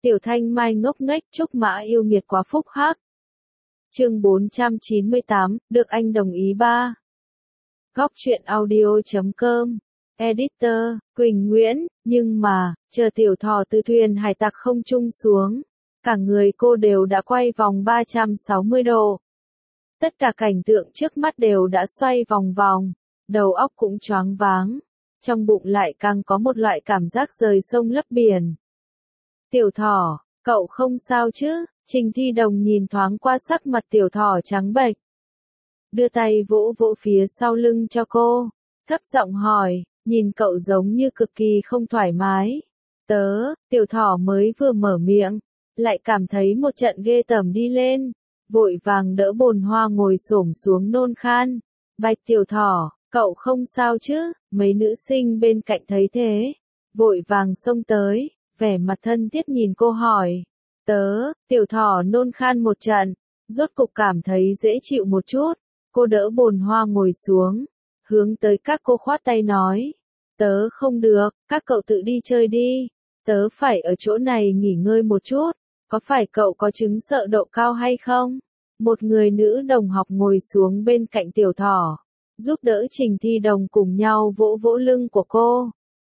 Tiểu Thanh Mai ngốc nghếch, Trúc Mã yêu nghiệt quá phúc hắc. Chương 498, được anh đồng ý ba. Góc truyện audio.com. Editor, Quỳnh Nguyễn, nhưng mà, chờ Tiểu Thỏ từ thuyền hải tặc không trung xuống, cả người cô đều đã quay vòng 360 độ. Tất cả cảnh tượng trước mắt đều đã xoay vòng vòng, đầu óc cũng choáng váng, trong bụng lại càng có một loại cảm giác rời sông lấp biển. Tiểu Thỏ, cậu không sao chứ? Trình Thi Đồng nhìn thoáng qua sắc mặt Tiểu Thỏ trắng bệch, đưa tay vỗ vỗ phía sau lưng cho cô, thấp giọng hỏi, nhìn cậu giống như cực kỳ không thoải mái. Tiểu Thỏ mới vừa mở miệng, lại cảm thấy một trận ghê tởm đi lên, vội vàng đỡ Bồn Hoa ngồi xổm xuống nôn khan. Bạch Tiểu Thỏ, cậu không sao chứ? Mấy nữ sinh bên cạnh thấy thế, vội vàng xông tới, vẻ mặt thân thiết nhìn cô hỏi. Tiểu Thỏ nôn khan một trận, rốt cục cảm thấy dễ chịu một chút, cô đỡ Bồn Hoa ngồi xuống, hướng tới các cô khoát tay nói. Tớ không được, các cậu tự đi chơi đi, tớ phải ở chỗ này nghỉ ngơi một chút, có phải cậu có chứng sợ độ cao hay không? Một người nữ đồng học ngồi xuống bên cạnh Tiểu Thỏ, giúp đỡ Trình Thi Đồng cùng nhau vỗ vỗ lưng của cô.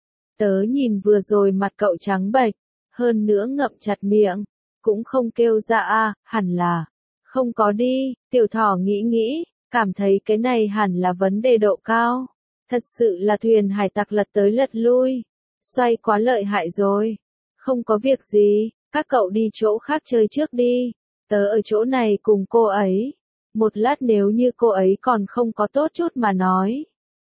Tớ nhìn vừa rồi mặt cậu trắng bệch, hơn nữa ngậm chặt miệng, cũng không kêu ra à, hẳn là, không có đi. Tiểu Thỏ nghĩ nghĩ, cảm thấy cái này hẳn là vấn đề độ cao. Thật sự là thuyền hải tặc lật tới lật lui, xoay quá lợi hại rồi. Không có việc gì, các cậu đi chỗ khác chơi trước đi, tớ ở chỗ này cùng cô ấy. Một lát nếu như cô ấy còn không có tốt chút mà nói,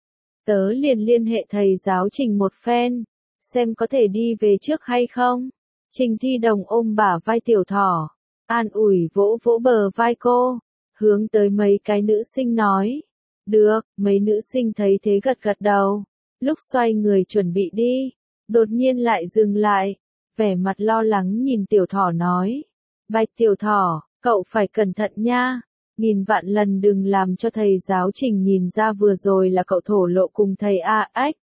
tớ liền liên hệ thầy giáo Trình một phen, xem có thể đi về trước hay không. Trình Thi Đồng ôm bả vai Tiểu Thỏ, an ủi vỗ vỗ bờ vai cô, hướng tới mấy cái nữ sinh nói. Được, mấy nữ sinh thấy thế gật gật đầu, lúc xoay người chuẩn bị đi, đột nhiên lại dừng lại, vẻ mặt lo lắng nhìn Tiểu Thỏ nói. Bạch Tiểu Thỏ, cậu phải cẩn thận nha, nghìn vạn lần đừng làm cho thầy giáo Trình nhìn ra vừa rồi là cậu thổ lộ cùng thầy A Ách.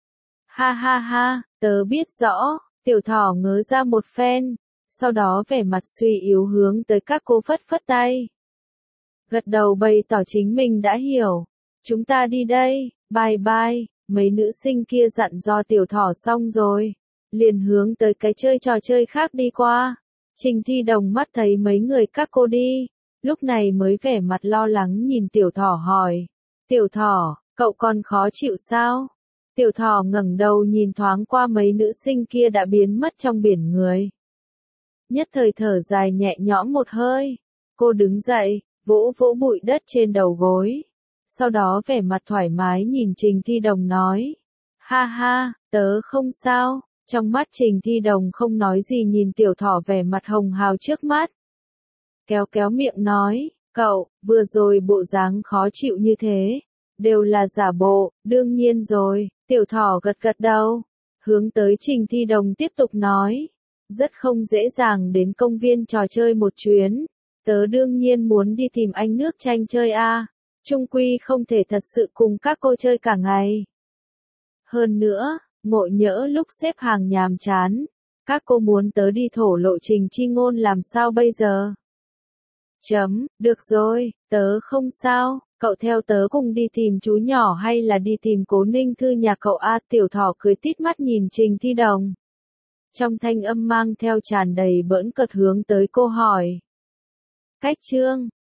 Ha ha ha, tớ biết rõ. Tiểu Thỏ ngớ ra một phen, sau đó vẻ mặt suy yếu hướng tới các cô phất phất tay. Gật đầu bày tỏ chính mình đã hiểu. Chúng ta đi đây, bye bye. Mấy nữ sinh kia dặn dò Tiểu Thỏ xong rồi, liền hướng tới cái trò chơi khác đi qua. Trình Thi Đồng mắt thấy mấy người các cô đi, lúc này mới vẻ mặt lo lắng nhìn Tiểu Thỏ hỏi. Tiểu Thỏ, cậu còn khó chịu sao? Tiểu Thỏ ngẩng đầu nhìn thoáng qua mấy nữ sinh kia đã biến mất trong biển người. Nhất thời thở dài nhẹ nhõm một hơi, cô đứng dậy, vỗ vỗ bụi đất trên đầu gối. Sau đó vẻ mặt thoải mái nhìn Trình Thi Đồng nói. Ha ha, tớ không sao. Trong mắt Trình Thi Đồng không nói gì nhìn Tiểu Thỏ vẻ mặt hồng hào trước mắt. Kéo kéo miệng nói, cậu, vừa rồi bộ dáng khó chịu như thế, đều là giả bộ, đương nhiên rồi. Tiểu Thỏ gật gật đầu, hướng tới Trình Thi Đồng tiếp tục nói. Rất không dễ dàng đến công viên trò chơi một chuyến, tớ đương nhiên muốn đi tìm anh nước tranh chơi a. Chung quy không thể thật sự cùng các cô chơi cả ngày. Hơn nữa, ngộ nhỡ lúc xếp hàng nhàm chán, các cô muốn tớ đi thổ lộ Trình chi ngôn làm sao bây giờ? Được rồi, tớ không sao, cậu theo tớ cùng đi tìm chú nhỏ hay là đi tìm Cố Ninh Thư nhà cậu a? Tiểu Thỏ cười tít mắt nhìn Trình Thi Đồng. Trong thanh âm mang theo tràn đầy bỡn cợt hướng tới cô hỏi. Cách chương